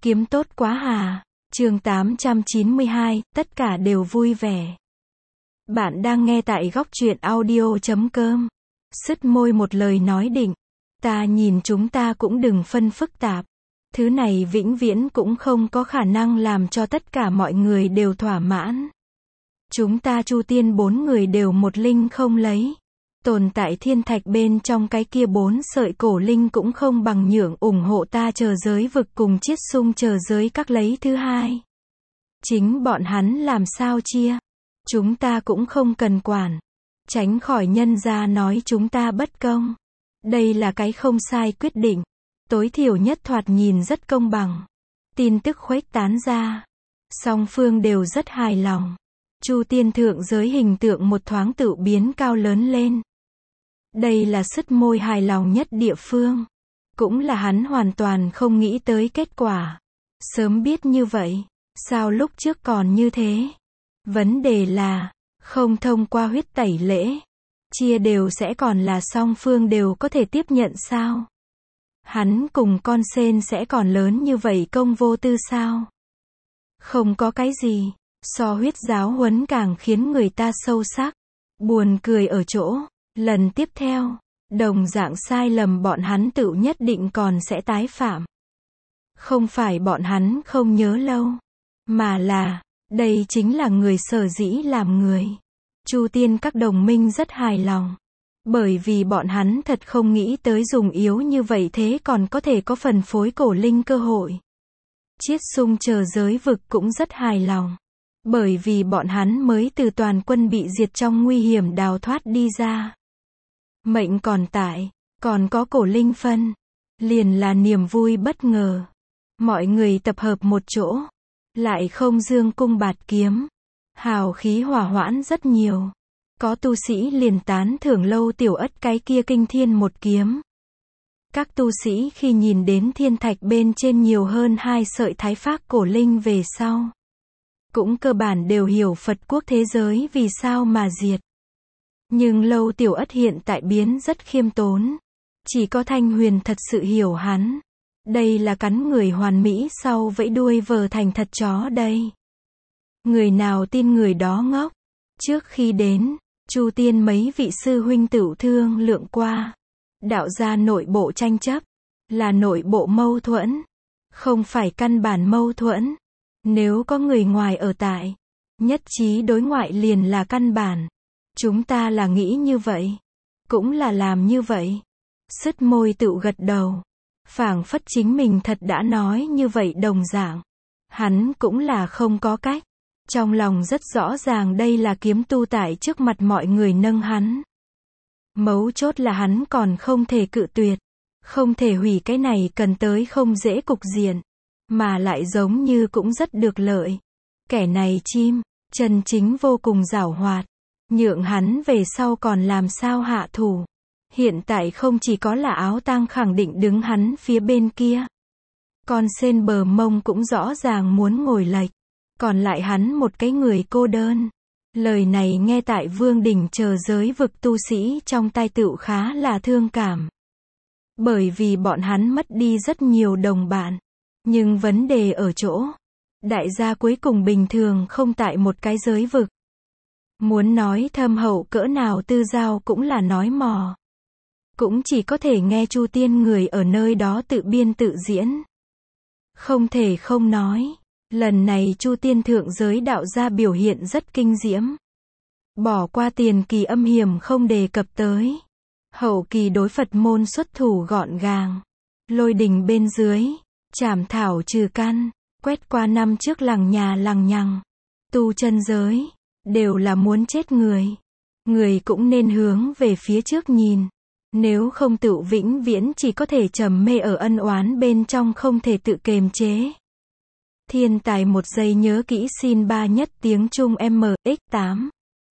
Kiếm tốt quá hà. Chương 892, tất cả đều vui vẻ. Bạn đang nghe tại góc truyện audio.com. Sứt môi một lời nói định. Ta nhìn chúng ta cũng đừng phân phức tạp. Thứ này vĩnh viễn cũng không có khả năng làm cho tất cả mọi người đều thỏa mãn. Chúng ta Chu Tiên 4 người đều một linh không lấy. Tồn tại thiên thạch bên trong cái kia 4 sợi cổ linh cũng không bằng nhượng ủng hộ ta chờ giới vực cùng chiết xung chờ giới các lấy thứ hai. Chính bọn hắn làm sao chia. Chúng ta cũng không cần quản. Tránh khỏi nhân gia nói chúng ta bất công. Đây là cái không sai quyết định. Tối thiểu nhất thoạt nhìn rất công bằng. Tin tức khuếch tán ra. Song phương đều rất hài lòng. Chu Tiên thượng giới hình tượng một thoáng tự biến cao lớn lên. Đây là sứt môi hài lòng nhất địa phương. Cũng là hắn hoàn toàn không nghĩ tới kết quả. Sớm biết như vậy, sao lúc trước còn như thế? Vấn đề là, không thông qua huyết tẩy lễ, chia đều sẽ còn là song phương đều có thể tiếp nhận sao? Hắn cùng con sên sẽ còn lớn như vậy công vô tư sao? Không có cái gì, so huyết giáo huấn càng khiến người ta sâu sắc. Buồn cười ở chỗ, lần tiếp theo, đồng dạng sai lầm bọn hắn tự nhất định còn sẽ tái phạm. Không phải bọn hắn không nhớ lâu, mà là, đây chính là người sở dĩ làm người. Chu Tiên các đồng minh rất hài lòng. Bởi vì bọn hắn thật không nghĩ tới dùng yếu như vậy thế còn có thể có phần phối cổ linh cơ hội. Chiết xung chờ giới vực cũng rất hài lòng. Bởi vì bọn hắn mới từ toàn quân bị diệt trong nguy hiểm đào thoát đi ra. Mệnh còn tại, còn có cổ linh phân. Liền là niềm vui bất ngờ. Mọi người tập hợp một chỗ. Lại không dương cung bạt kiếm. Hào khí hỏa hoãn rất nhiều. Có tu sĩ liền tán thưởng Lâu Tiểu Ất cái kia kinh thiên một kiếm. Các tu sĩ khi nhìn đến thiên thạch bên trên nhiều hơn 2 sợi thái phác cổ linh về sau. Cũng cơ bản đều hiểu Phật quốc thế giới vì sao mà diệt. Nhưng Lâu Tiểu Ất hiện tại biến rất khiêm tốn. Chỉ có Thanh Huyền thật sự hiểu hắn. Đây là cắn người hoàn mỹ sau vẫy đuôi vờ thành thật chó đây. Người nào tin người đó ngốc. Trước khi đến, Chu Tiên mấy vị sư huynh tửu thương lượng qua. Đạo ra nội bộ tranh chấp. Là nội bộ mâu thuẫn. Không phải căn bản mâu thuẫn. Nếu có người ngoài ở tại. Nhất trí đối ngoại liền là căn bản. Chúng ta là nghĩ như vậy. Cũng là làm như vậy. Sứt môi tự gật đầu. Phảng phất chính mình thật đã nói như vậy đồng dạng. Hắn cũng là không có cách. Trong lòng rất rõ ràng đây là kiếm tu tại trước mặt mọi người nâng hắn. Mấu chốt là hắn còn không thể cự tuyệt. Không thể hủy cái này cần tới không dễ cục diện. Mà lại giống như cũng rất được lợi. Kẻ này chim, chân chính vô cùng giảo hoạt. Nhượng hắn về sau còn làm sao hạ thủ. Hiện tại không chỉ có là Áo Tang khẳng định đứng hắn phía bên kia. Con sên bờ mông cũng rõ ràng muốn ngồi lệch. Còn lại hắn một cái người cô đơn. Lời này nghe tại Vương đỉnh chờ giới vực tu sĩ trong tai tựu khá là thương cảm. Bởi vì bọn hắn mất đi rất nhiều đồng bạn. Nhưng vấn đề ở chỗ. Đại gia cuối cùng bình thường không tại một cái giới vực. Muốn nói thâm hậu cỡ nào tư giao cũng là nói mò. Cũng chỉ có thể nghe Chu Tiên người ở nơi đó tự biên tự diễn. Không thể không nói. Lần này Chu Tiên thượng giới đạo gia biểu hiện rất kinh diễm. Bỏ qua tiền kỳ âm hiểm không đề cập tới. Hậu kỳ đối Phật môn xuất thủ gọn gàng. Lôi đình bên dưới. Chảm thảo trừ căn. Quét qua năm trước lằng nhà lằng nhằng. Tu chân giới. Đều là muốn chết người. Người cũng nên hướng về phía trước nhìn. Nếu không tự vĩnh viễn chỉ có thể trầm mê ở ân oán bên trong không thể tự kềm chế. Thiên tài một giây nhớ kỹ xin 3 nhất tiếng Trung MX8.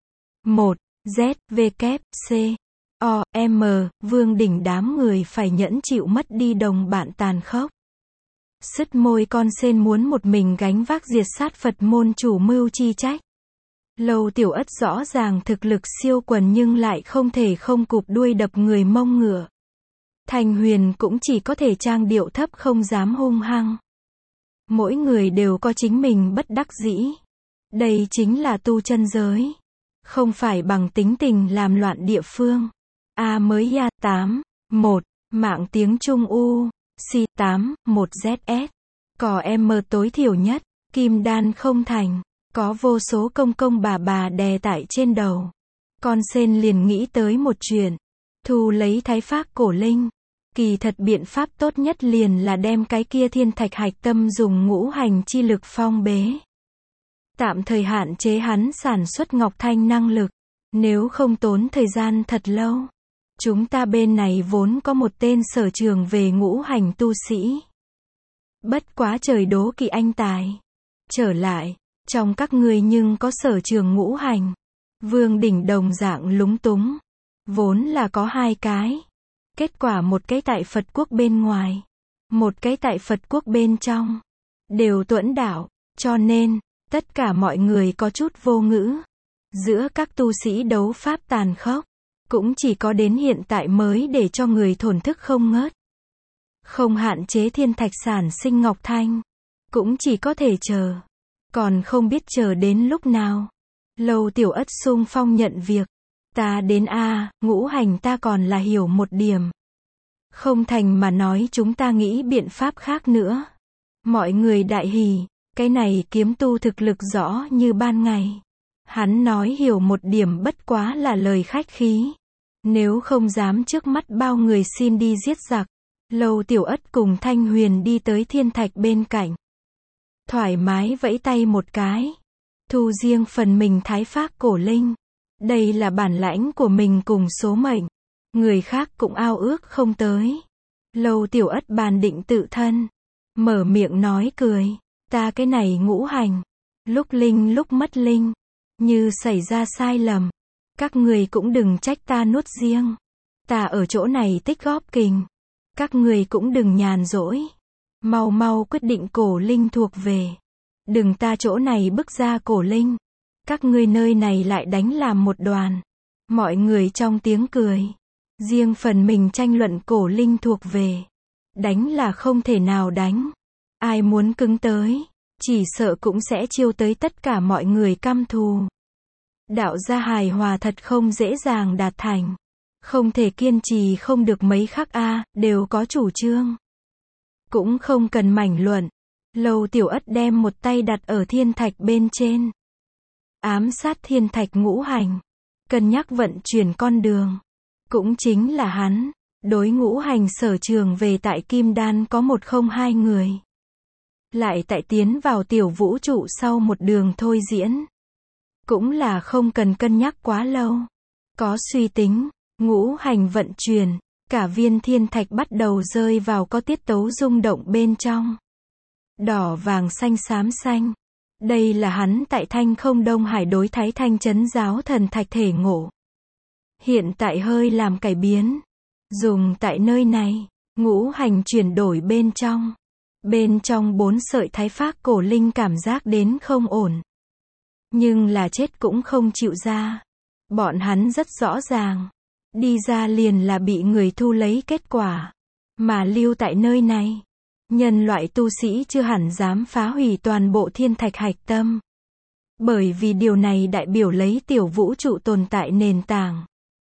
1. Z, V, K, C, O, M, Vương đỉnh đám người phải nhẫn chịu mất đi đồng bạn tàn khốc. Sứt môi con sên muốn một mình gánh vác diệt sát Phật môn chủ mưu chi trách. Lâu Tiểu Ất rõ ràng thực lực siêu quần nhưng lại không thể không cụp đuôi đập người mông ngựa. Thanh Huyền cũng chỉ có thể trang điệu thấp không dám hung hăng. Mỗi người đều có chính mình bất đắc dĩ. Đây chính là tu chân giới. Không phải bằng tính tình làm loạn địa phương. A mới ya 8, 1, mạng tiếng Trung U, Si 8, 1 ZS. Có M tối thiểu nhất, kim đan không thành, có vô số công công bà đè tại trên đầu. Con sên liền nghĩ tới một chuyện, thu lấy thái phác cổ linh. Kỳ thật biện pháp tốt nhất liền là đem cái kia thiên thạch hạch tâm dùng ngũ hành chi lực phong bế. Tạm thời hạn chế hắn sản xuất ngọc thanh năng lực, nếu không tốn thời gian thật lâu. Chúng ta bên này vốn có một tên sở trường về ngũ hành tu sĩ. Bất quá trời đố kỵ anh tài. Trở lại, trong các ngươi nhưng có sở trường ngũ hành. Vương Đỉnh đồng dạng lúng túng. Vốn là có 2 cái. Kết quả một cái tại Phật quốc bên ngoài, một cái tại Phật quốc bên trong. Đều tuẫn đạo, cho nên, tất cả mọi người có chút vô ngữ. Giữa các tu sĩ đấu pháp tàn khốc, cũng chỉ có đến hiện tại mới để cho người thổn thức không ngớt. Không hạn chế thiên thạch sản sinh ngọc thanh, cũng chỉ có thể chờ. Còn không biết chờ đến lúc nào. Lâu Tiểu Ất xung phong nhận việc. Ta đến A, ngũ hành ta còn là hiểu một điểm. Không thành mà nói chúng ta nghĩ biện pháp khác nữa. Mọi người đại hỉ, cái này kiếm tu thực lực rõ như ban ngày. Hắn nói hiểu một điểm bất quá là lời khách khí. Nếu không dám trước mắt bao người xin đi giết giặc. Lâu Tiểu Ất cùng Thanh Huyền đi tới thiên thạch bên cạnh. Thoải mái vẫy tay một cái. Thu riêng phần mình thái phác cổ linh. Đây là bản lãnh của mình cùng số mệnh. Người khác cũng ao ước không tới. Lâu Tiểu Ất bàn định tự thân. Mở miệng nói cười. Ta cái này ngũ hành. Lúc linh lúc mất linh. Như xảy ra sai lầm. Các người cũng đừng trách ta nuốt riêng. Ta ở chỗ này tích góp kình. Các người cũng đừng nhàn rỗi. Mau mau quyết định cổ linh thuộc về. Đừng ta chỗ này bức ra cổ linh. Các ngươi nơi này lại đánh làm một đoàn. Mọi người trong tiếng cười. Riêng phần mình tranh luận cổ linh thuộc về. Đánh là không thể nào đánh. Ai muốn cứng tới, chỉ sợ cũng sẽ chiêu tới tất cả mọi người căm thù. Đạo gia hài hòa thật không dễ dàng đạt thành. Không thể kiên trì không được mấy khắc đều có chủ trương. Cũng không cần mảnh luận. Lâu Tiểu Ất đem một tay đặt ở thiên thạch bên trên. Ám sát thiên thạch ngũ hành. Cân nhắc vận chuyển con đường. Cũng chính là hắn. Đối ngũ hành sở trường về tại Kim Đan có 102 người. Lại tại tiến vào tiểu vũ trụ sau một đường thôi diễn. Cũng là không cần cân nhắc quá lâu. Có suy tính, ngũ hành vận chuyển, cả viên thiên thạch bắt đầu rơi vào có tiết tấu rung động bên trong. Đỏ vàng xanh xám xanh. Đây là hắn tại Thanh Không Đông Hải đối Thái Thanh Trấn giáo thần thạch thể ngộ. Hiện tại hơi làm cải biến. Dùng tại nơi này, ngũ hành chuyển đổi bên trong. Bên trong 4 sợi thái phác cổ linh cảm giác đến không ổn. Nhưng là chết cũng không chịu ra. Bọn hắn rất rõ ràng. Đi ra liền là bị người thu lấy kết quả. Mà lưu tại nơi này. Nhân loại tu sĩ chưa hẳn dám phá hủy toàn bộ thiên thạch hạch tâm. Bởi vì điều này đại biểu lấy tiểu vũ trụ tồn tại nền tảng.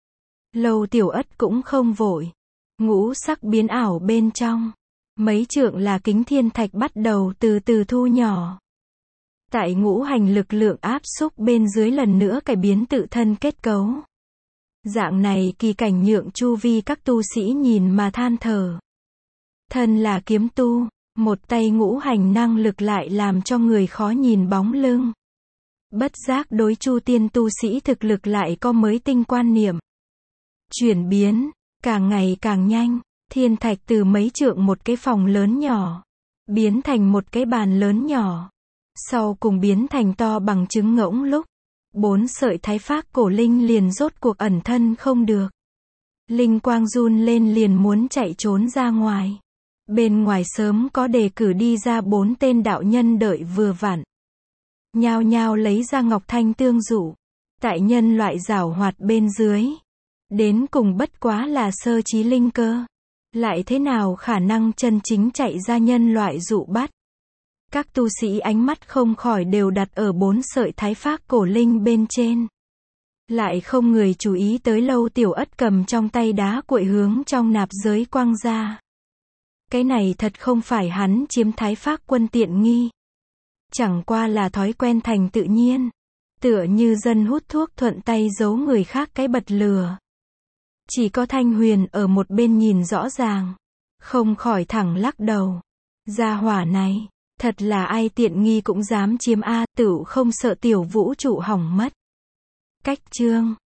Lâu Tiểu Ất cũng không vội. Ngũ sắc biến ảo bên trong. Mấy trượng là kính thiên thạch bắt đầu từ từ thu nhỏ. Tại ngũ hành lực lượng áp xúc bên dưới lần nữa cải biến tự thân kết cấu. Dạng này kỳ cảnh nhượng chu vi các tu sĩ nhìn mà than thở. Thân là kiếm tu, một tay ngũ hành năng lực lại làm cho người khó nhìn bóng lưng. Bất giác đối chu tiên tu sĩ thực lực lại có mới tinh quan niệm. Chuyển biến, càng ngày càng nhanh, thiên thạch từ mấy trượng một cái phòng lớn nhỏ, biến thành một cái bàn lớn nhỏ. Sau cùng biến thành to bằng trứng ngỗng lúc, 4 sợi thái phác cổ linh liền rốt cuộc ẩn thân không được. Linh quang run lên liền muốn chạy trốn ra ngoài. Bên ngoài sớm có đề cử đi ra 4 tên đạo nhân đợi vừa vặn. Nhao nhao lấy ra ngọc thanh tương dụ. Tại nhân loại giảo hoạt bên dưới. Đến cùng bất quá là sơ trí linh cơ. Lại thế nào khả năng chân chính chạy ra nhân loại dụ bắt. Các tu sĩ ánh mắt không khỏi đều đặt ở 4 sợi thái phác cổ linh bên trên. Lại không người chú ý tới Lâu Tiểu Ất cầm trong tay đá cuội hướng trong nạp giới quăng ra. Cái này thật không phải hắn chiếm thái phác quân tiện nghi. Chẳng qua là thói quen thành tự nhiên. Tựa như dân hút thuốc thuận tay giấu người khác cái bật lửa. Chỉ có Thanh Huyền ở một bên nhìn rõ ràng. Không khỏi thẳng lắc đầu. Gia hỏa này, thật là ai tiện nghi cũng dám chiếm a, tửu không sợ tiểu vũ trụ hỏng mất. Cách chương